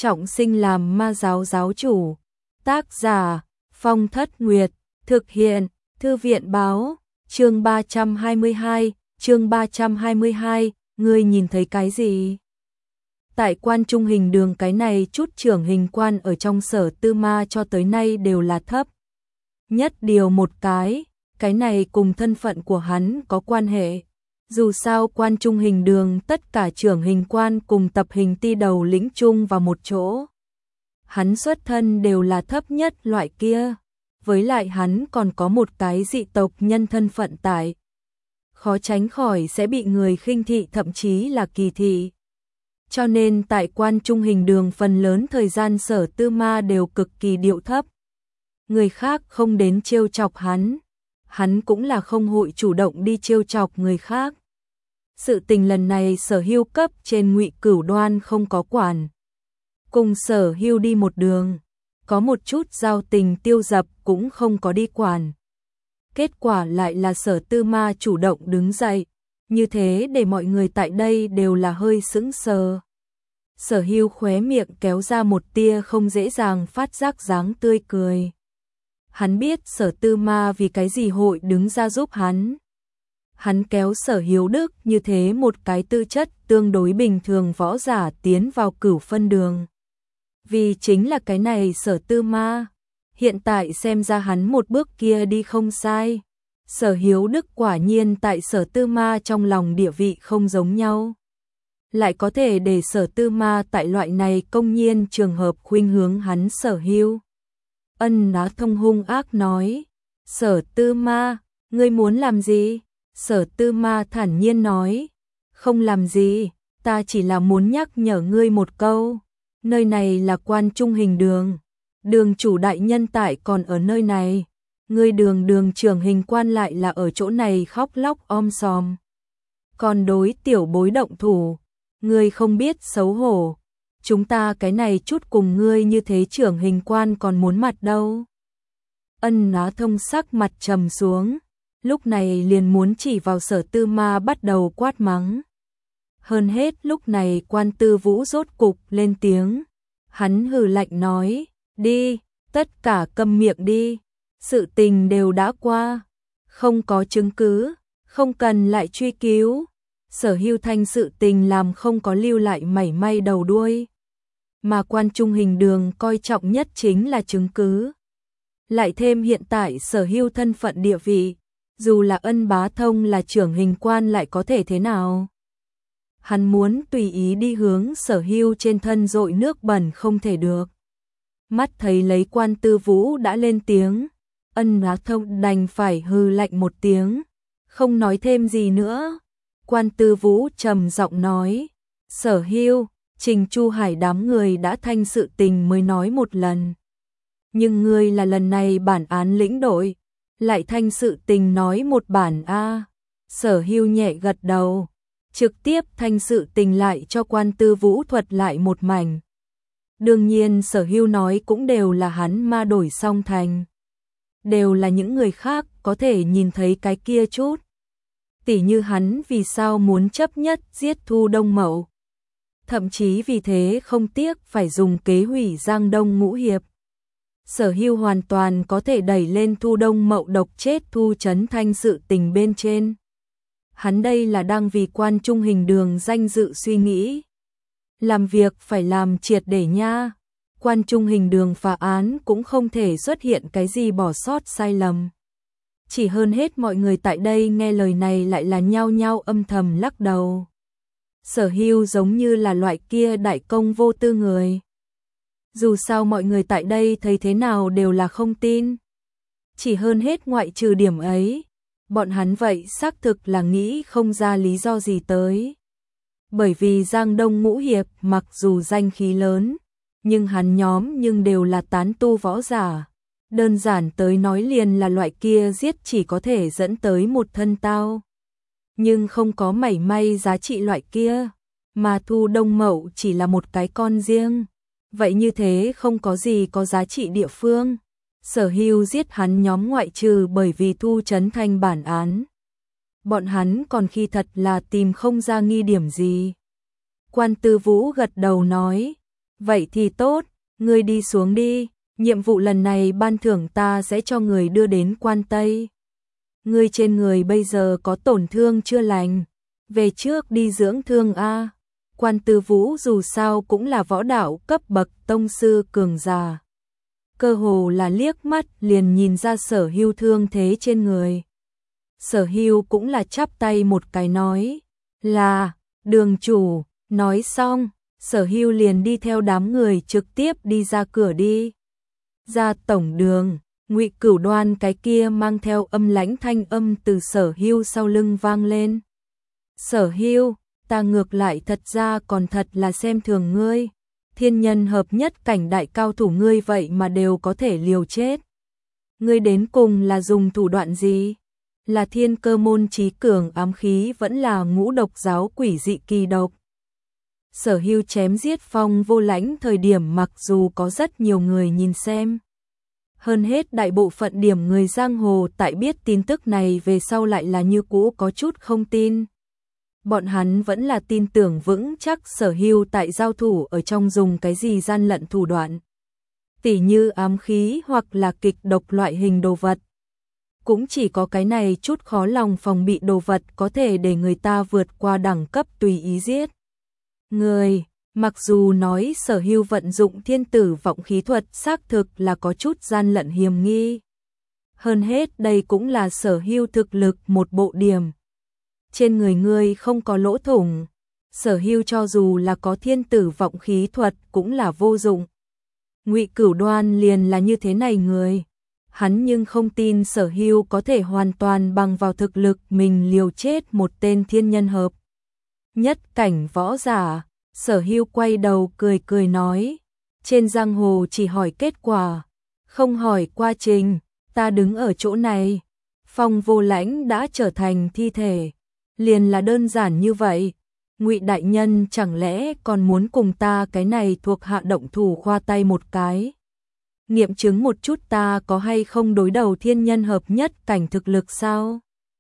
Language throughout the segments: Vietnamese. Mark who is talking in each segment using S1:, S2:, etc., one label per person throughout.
S1: trọng sinh làm ma giáo giáo chủ. Tác giả Phong Thất Nguyệt, thực hiện Thư viện Báo. Chương 322, ngươi nhìn thấy cái gì? Tại Quan Trung Hình Đường, cái này chút trưởng hình quan ở trong Sở Tư Ma cho tới nay đều là thấp nhất điều một cái này cùng thân phận của hắn có quan hệ. Dù sao Quan Trung Hình Đường tất cả trưởng hình quan cùng tập hình ti đầu lĩnh chung vào một chỗ. Hắn xuất thân đều là thấp nhất loại kia, với lại hắn còn có một cái dị tộc nhân thân phận tại, khó tránh khỏi sẽ bị người khinh thị thậm chí là kỳ thị. Cho nên tại Quan Trung Hình Đường phần lớn thời gian Sở Tư Ma đều cực kỳ điệu thấp. Người khác không đến trêu chọc hắn cũng là không hội chủ động đi trêu chọc người khác. Sự tình lần này Sở Hưu cấp trên Ngụy Cửu Đoan không có quản. Cùng Sở Hưu đi một đường, có một chút giao tình Tiêu Dập cũng không có đi quản. Kết quả lại là Sở Tư Ma chủ động đứng dậy, như thế để mọi người tại đây đều là hơi sững sờ. Sở Hưu khóe miệng kéo ra một tia không dễ dàng phát giác dáng tươi cười. Hắn biết Sở Tư Ma vì cái gì hội đứng ra giúp hắn. Hắn kéo Sở Hiếu Đức như thế một cái tư chất tương đối bình thường võ giả tiến vào Cửu Phân Đường. Vì chính là cái này Sở Tư Ma, hiện tại xem ra hắn một bước kia đi không sai. Sở Hiếu Đức quả nhiên tại Sở Tư Ma trong lòng địa vị không giống nhau. Lại có thể để Sở Tư Ma tại loại này công nhiên trường hợp khuynh hướng hắn Sở Hưu. Ân Á Thông hung ác nói, Sở Tư Ma, ngươi muốn làm gì? Sở Tư Ma thản nhiên nói, không làm gì, ta chỉ là muốn nhắc nhở ngươi một câu. Nơi này là Quan Trung Hình Đường, đường chủ đại nhân tại còn ở nơi này. Ngươi đường trưởng hình quan lại là ở chỗ này khóc lóc om sòm. Còn đối tiểu bối động thủ, ngươi không biết xấu hổ. Chúng ta cái này chút cùng ngươi như thế trưởng hình quan còn muốn mặt đâu. Ân Á Thông sắc mặt trầm xuống, lúc này liền muốn chỉ vào Sở Tư Ma bắt đầu quát mắng. Hơn hết lúc này Quan Tư Vũ rốt cục lên tiếng. Hắn hừ lạnh nói, đi, tất cả câm miệng đi. Sự tình đều đã qua, không có chứng cứ, không cần lại truy cứu. Sở Hưu Thanh sự tình làm không có lưu lại mảy may đầu đuôi. Mà Quan Trung Hình Đường coi trọng nhất chính là chứng cứ. Lại thêm hiện tại Sở Hưu thân phận địa vị, dù là Ân Bá Thông là trưởng hình quan lại có thể thế nào. Hắn muốn tùy ý đi hướng Sở Hưu trên thân dội nước bẩn không thể được. Mắt thấy lấy Quan Tư Vũ đã lên tiếng, Ân Á Thông đành phải hừ lạnh một tiếng, không nói thêm gì nữa. Quan Tư Vũ trầm giọng nói, Sở Hưu, Trình Chu Hải đám người đã thanh sự tình mới nói một lần. Nhưng ngươi là lần này bản án lĩnh đội, lại thanh sự tình nói một bản a. Sở Hưu nhẹ gật đầu, trực tiếp thanh sự tình lại cho Quan Tư Vũ thuật lại một mảnh. Đương nhiên Sở Hưu nói cũng đều là hắn ma đổi xong thành. Đều là những người khác có thể nhìn thấy cái kia chút. Tỉ như hắn vì sao muốn chấp nhất giết Thu Đông Mậu. Thậm chí vì thế không tiếc phải dùng kế hủy Giang Đông Ngũ Hiệp. Sở Hưu hoàn toàn có thể đẩy lên Thu Đông Mậu độc chết Thu Chấn Thanh sự tình bên trên. Hắn đây là đang vì Quan Trung Hình Đường danh dự suy nghĩ. Làm việc phải làm triệt để nha. Quan Trung Hình Đường phá án cũng không thể xuất hiện cái gì bỏ sót sai lầm. Chỉ hơn hết mọi người tại đây nghe lời này lại là nhao nhao âm thầm lắc đầu. Sở Hưu giống như là loại kia đại công vô tư người. Dù sao mọi người tại đây thấy thế nào đều là không tin. Chỉ hơn hết ngoại trừ điểm ấy, bọn hắn vậy xác thực là nghĩ không ra lý do gì tới. Bởi vì Giang Đông Ngũ Hiệp mặc dù danh khí lớn, nhưng hắn nhóm nhưng đều là tán tu võ giả. Đơn giản tới nói liền là loại kia giết chỉ có thể dẫn tới một thân tao. Nhưng không có mảy may giá trị loại kia, mà Thu Đông Mậu chỉ là một cái con riêng. Vậy như thế không có gì có giá trị địa phương. Sở Hưu giết hắn nhóm ngoại trừ bởi vì Thu Chấn Thanh bản án. Bọn hắn còn khi thật là tìm không ra nghi điểm gì. Quan Tư Vũ gật đầu nói, Vậy thì tốt, ngươi đi xuống đi, nhiệm vụ lần này ban thưởng ta sẽ cho người đưa đến Quan Tây. Ngươi trên người bây giờ có tổn thương chưa lành, về trước đi dưỡng thương a. Quan Tư Vũ dù sao cũng là võ đạo cấp bậc tông sư cường giả. Cơ hồ là liếc mắt liền nhìn ra Sở Hưu thương thế trên người. Sở Hưu cũng là chắp tay một cái nói là đường chủ. Nói xong, Sở Hưu liền đi theo đám người trực tiếp đi ra cửa đi. Ra tổng đường, Ngụy Cửu Đoan cái kia mang theo âm lãnh thanh âm từ Sở Hưu sau lưng vang lên. Sở Hưu, ta ngược lại thật ra còn thật là xem thường ngươi. Thiên nhân hợp nhất cảnh đại cao thủ ngươi vậy mà đều có thể liều chết. Ngươi đến cùng là dùng thủ đoạn gì? Là thiên cơ môn trí cường ám khí vẫn là ngũ độc giáo quỷ dị kỳ độc? Sở Hưu chém giết Phong Vô Lãnh thời điểm mặc dù có rất nhiều người nhìn xem. Hơn hết đại bộ phận điểm người giang hồ tại biết tin tức này về sau lại là như cũ có chút không tin. Bọn hắn vẫn là tin tưởng vững chắc Sở Hưu tại giao thủ ở trong dùng cái gì gian lận thủ đoạn. Tỉ như ám khí hoặc là kịch độc loại hình đồ vật. Cũng chỉ có cái này chút khó lòng phòng bị đồ vật có thể để người ta vượt qua đẳng cấp tùy ý giết. Người, mặc dù nói Sở Hưu vận dụng thiên tử vọng khí thuật xác thực là có chút gian lận hiềm nghi. Hơn hết đây cũng là Sở Hưu thực lực một bộ điểm. Trên người ngươi không có lỗ thủng, Sở Hưu cho dù là có thiên tử vọng khí thuật cũng là vô dụng. Ngụy Cửu Đoan liền là như thế này người. Hắn nhưng không tin Sở Hưu có thể hoàn toàn bằng vào thực lực mình liều chết một tên thiên nhân hợp nhất cảnh võ giả. Sở Hưu quay đầu cười cười nói, trên giang hồ chỉ hỏi kết quả, không hỏi quá trình, ta đứng ở chỗ này, Phong Vô Lãnh đã trở thành thi thể, liền là đơn giản như vậy. Ngụy đại nhân chẳng lẽ còn muốn cùng ta cái này thuộc hạ động thủ khoa tay một cái, nghiệm chứng một chút ta có hay không đối đầu thiên nhân hợp nhất cảnh thực lực sao?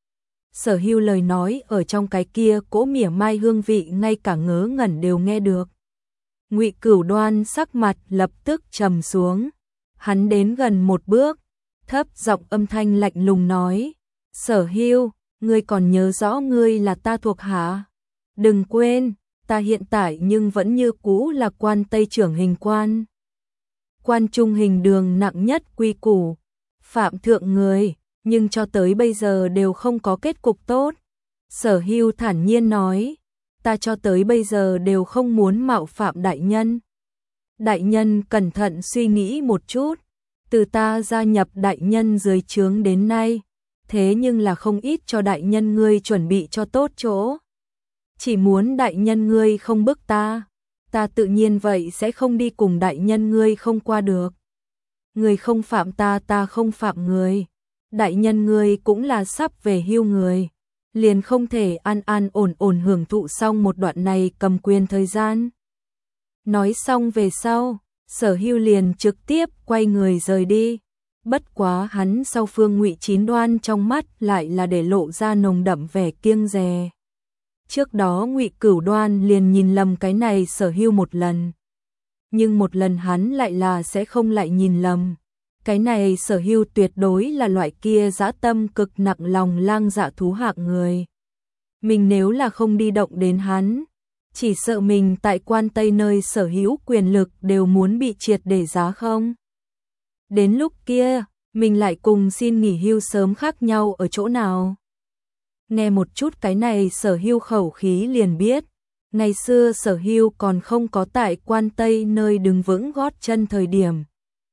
S1: Sở Hưu lời nói ở trong cái kia cỗ mỉa mai hương vị ngay cả ngớ ngẩn đều nghe được. Ngụy Cửu Đoan sắc mặt lập tức trầm xuống. Hắn đến gần một bước, thấp giọng âm thanh lạnh lùng nói, Sở Hưu, ngươi còn nhớ rõ ngươi là ta thuộc hạ? Đừng quên, ta hiện tại nhưng vẫn như cũ là Quan Tây trưởng hình quan. Quan trung hình đường nặng nhất quy củ, phạm thượng người, nhưng cho tới bây giờ đều không có kết cục tốt. Sở Hưu thản nhiên nói, ta cho tới bây giờ đều không muốn mạo phạm đại nhân. Đại nhân cẩn thận suy nghĩ một chút, từ ta gia nhập đại nhân dưới trướng đến nay, thế nhưng là không ít cho đại nhân ngươi chuẩn bị cho tốt chỗ. Chỉ muốn đại nhân ngươi không bức ta, ta tự nhiên vậy sẽ không đi cùng đại nhân ngươi không qua được. Người không phạm ta, ta không phạm người. Đại nhân ngươi cũng là sắp về hưu người, liền không thể an an ổn ổn hưởng thụ xong một đoạn này cầm quyền thời gian. Nói xong về sau, Sở Hưu liền trực tiếp quay người rời đi. Bất quá hắn sau Phương Ngụy Chín Đoan trong mắt lại là để lộ ra nồng đậm vẻ kiêng dè. Trước đó Ngụy Cửu Đoan liền nhìn lầm cái này Sở Hưu một lần, nhưng một lần hắn lại là sẽ không lại nhìn lầm. Cái này Sở Hưu tuyệt đối là loại kia dã tâm cực nặng lòng lang dạ thú hạng người. Mình nếu là không đi động đến hắn, chỉ sợ mình tại Quan Tây nơi sở hữu quyền lực đều muốn bị triệt để giá không. Đến lúc kia, mình lại cùng xin nghỉ hưu sớm khác nhau ở chỗ nào? Nghe một chút cái này Sở Hưu khẩu khí liền biết, ngày xưa Sở Hưu còn không có tại Quan Tây nơi đứng vững gót chân thời điểm.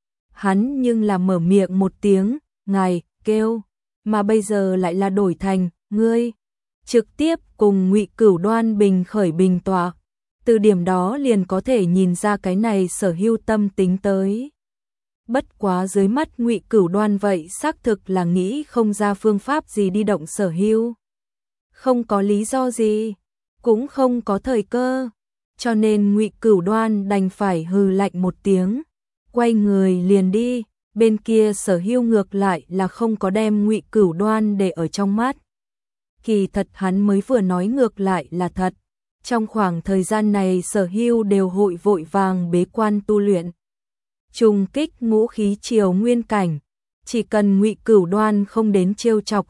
S1: Hắn nhưng là mở miệng một tiếng, ngài, kêu, mà bây giờ lại là đổi thành, ngươi, trực tiếp cùng Ngụy Cửu Đoan bình khởi bình tọa. Từ điểm đó liền có thể nhìn ra cái này Sở Hưu tâm tính tới. Bất quá dưới mắt Ngụy Cửu Đoan vậy xác thực là nghĩ không ra phương pháp gì đi động Sở Hưu. Không có lý do gì, cũng không có thời cơ, cho nên Ngụy Cửu Đoan đành phải hừ lạnh một tiếng, quay người liền đi. Bên kia Sở Hưu ngược lại là không có đem Ngụy Cửu Đoan để ở trong mắt. Kỳ thật hắn mới vừa nói ngược lại là thật, Trong khoảng thời gian này Sở Hưu đều vội vàng bế quan tu luyện. Trùng kích ngũ khí triều nguyên cảnh, chỉ cần Ngụy Cửu Đoan không đến trêu chọc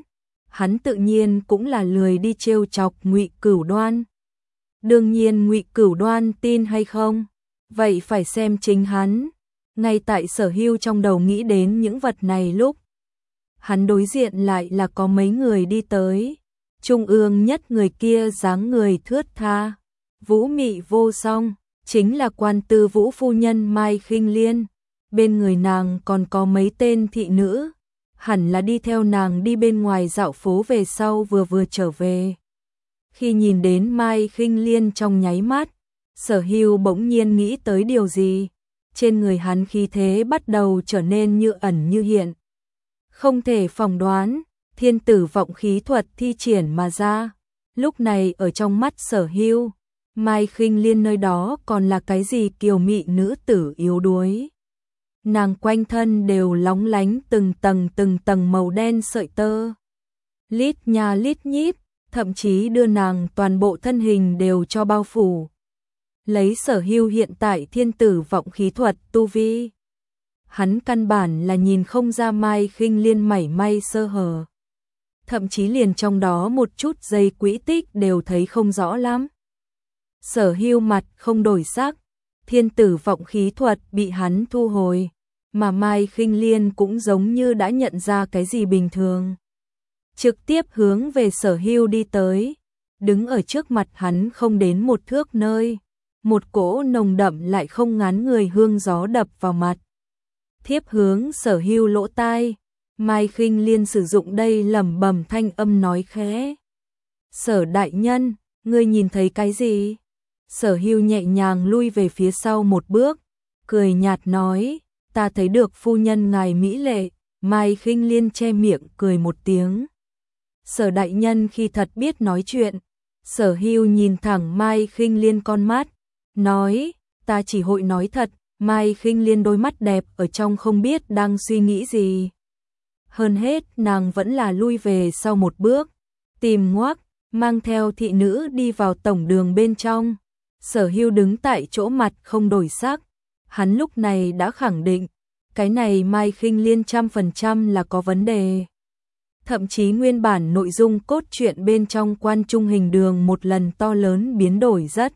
S1: hắn tự nhiên cũng là lười đi trêu chọc Ngụy Cửu Đoan. Đương nhiên Ngụy Cửu Đoan tin hay không, vậy phải xem chính hắn. Ngay tại Sở Hưu trong đầu nghĩ đến những vật này lúc, hắn đối diện lại là có mấy người đi tới. Trung ương nhất người kia dáng người thướt tha, vũ mị vô song, chính là Quan Tư Vũ phu nhân Mai Khinh Liên. Bên người nàng còn có mấy tên thị nữ, hẳn là đi theo nàng đi bên ngoài dạo phố về sau vừa trở về. Khi nhìn đến Mai Khinh Liên trong nháy mắt, Sở Hưu bỗng nhiên nghĩ tới điều gì. Trên người hắn khí thế bắt đầu trở nên như ẩn như hiện. Không thể phỏng đoán, thiên tử vọng khí thuật thi triển mà ra. Lúc này ở trong mắt Sở Hưu, Mai Khinh Liên nơi đó còn là cái gì kiều mị nữ tử yếu đuối. Nàng quanh thân đều lóng lánh từng tầng màu đen sợi tơ. Lít nha lít nhít, thậm chí đưa nàng toàn bộ thân hình đều cho bao phủ. Lấy Sở Hưu hiện tại thiên tử vọng khí thuật tu vi, hắn căn bản là nhìn không ra Mai Khinh Liên mảy may sơ hở. Thậm chí liền trong đó một chút dây quỹ tích đều thấy không rõ lắm. Sở Hưu mặt không đổi sắc, thiên tử vọng khí thuật bị hắn thu hồi, mà Mai Khinh Liên cũng giống như đã nhận ra cái gì bình thường. Trực tiếp hướng về Sở Hưu đi tới, đứng ở trước mặt hắn không đến một thước nơi. Một cỗ nồng đậm lại không ngán người hương gió đập vào mặt. Thiếp hướng Sở Hưu lỗ tai, Mai Khinh Liên sử dụng đây lẩm bẩm thanh âm nói khẽ. Sở đại nhân, ngươi nhìn thấy cái gì? Sở Hưu nhẹ nhàng lui về phía sau một bước, cười nhạt nói, ta thấy được phu nhân ngài mỹ lệ. Mai Khinh Liên che miệng cười một tiếng. Sở đại nhân khi thật biết nói chuyện. Sở Hưu nhìn thẳng Mai Khinh Liên con mắt, nói, ta chỉ hội nói thật. Mai Khinh Liên đôi mắt đẹp ở trong không biết đang suy nghĩ gì. Hơn hết nàng vẫn là lui về sau một bước, tìm ngoắc, mang theo thị nữ đi vào tổng đường bên trong. Sở Hưu đứng tại chỗ mặt không đổi sắc, hắn lúc này đã khẳng định, cái này Mai Khinh Liên 100% là có vấn đề. Thậm chí nguyên bản nội dung cốt truyện bên trong Quan Trung Hình Đường một lần to lớn biến đổi rất.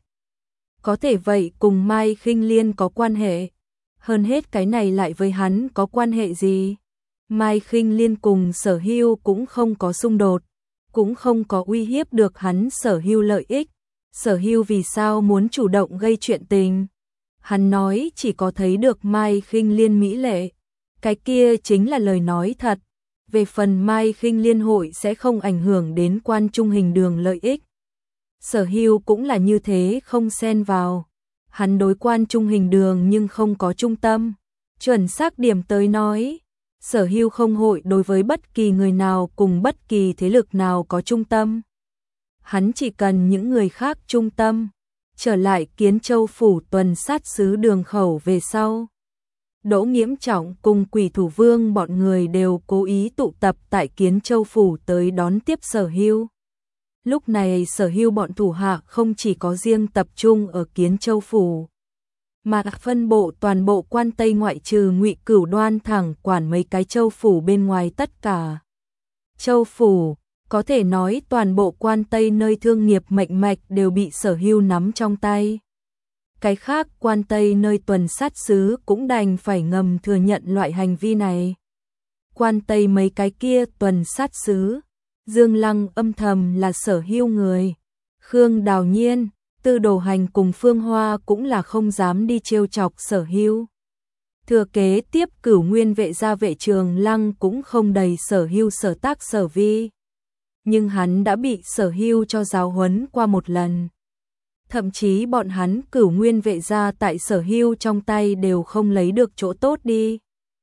S1: Có thể vậy cùng Mai Khinh Liên có quan hệ. Hơn hết cái này lại với hắn có quan hệ gì? Mai Khinh Liên cùng Sở Hưu cũng không có xung đột, cũng không có uy hiếp được hắn Sở Hưu lợi ích. Sở Hưu vì sao muốn chủ động gây chuyện tình? Hắn nói chỉ có thấy được Mai Khinh Liên mỹ lệ, cái kia chính là lời nói thật. Về phần Mai Khinh Liên hội sẽ không ảnh hưởng đến Quan Trung Hình Đường lợi ích. Sở Hưu cũng là như thế không xen vào. Hắn đối Quan Trung Hình Đường nhưng không có trung tâm. Chuẩn xác điểm tới nói, Sở Hưu không hội đối với bất kỳ người nào cùng bất kỳ thế lực nào có trung tâm. Hắn chỉ cần những người khác trung tâm. Trở lại Kiến Châu phủ tuần sát sứ Đường Khẩu về sau, Đỗ Nghiễm Trọng cùng Quỷ Thủ Vương bọn người đều cố ý tụ tập tại Kiến Châu phủ tới đón tiếp Sở Hưu. Lúc này Sở Hưu bọn thủ hạ không chỉ có riêng tập trung ở Kiến Châu phủ, mà phân bộ toàn bộ Quan Tây ngoại trừ Ngụy Cửu Đoan thẳng quản mấy cái châu phủ bên ngoài tất cả. Châu phủ, có thể nói toàn bộ Quan Tây nơi thương nghiệp mệnh mạch đều bị Sở Hưu nắm trong tay. Cái khác Quan Tây nơi tuần sát sứ cũng đành phải ngầm thừa nhận loại hành vi này. Quan Tây mấy cái kia tuần sát sứ, Dương Lăng âm thầm là Sở Hưu người. Khương Đào Nhiên, Tư Đồ Hành cùng Phương Hoa cũng là không dám đi trêu chọc Sở Hưu. Thừa kế tiếp Cửu Nguyên vệ gia vệ Trường Lăng cũng không đầy Sở Hưu sở tác sở vi. Nhưng hắn đã bị Sở Hưu cho giáo huấn qua một lần. Thậm chí bọn hắn Cửu Nguyên vệ gia tại Sở Hưu trong tay đều không lấy được chỗ tốt đi.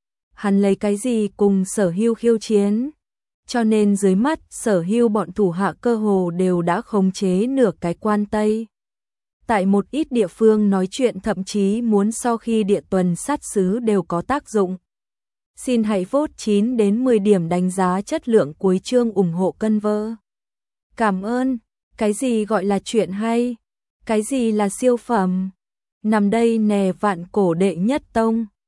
S1: Hắn lấy cái gì cùng Sở Hưu khiêu chiến? Cho nên dưới mắt Sở Hưu bọn thủ hạ cơ hồ đều đã khống chế nửa cái Quan Tây. Tại một ít địa phương nói chuyện thậm chí muốn sau khi địa tuần sát sứ đều có tác dụng. Xin hãy vote 9 đến 10 điểm đánh giá chất lượng cuối chương ủng hộ Cân Vơ. Cảm ơn. Cái gì gọi là chuyện hay? Cái gì là siêu phẩm? Nằm đây nè vạn cổ đệ nhất tông.